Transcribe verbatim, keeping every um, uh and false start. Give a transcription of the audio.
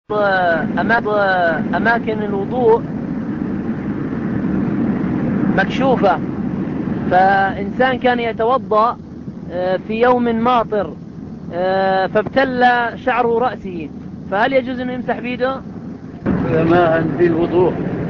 أماكن الوضوء مكشوفة، فإنسان كان يتوضأ في يوم ماطر فابتل شعر رأسه، فهل يجوز أنه يمسح بيده؟ ماء في الوضوء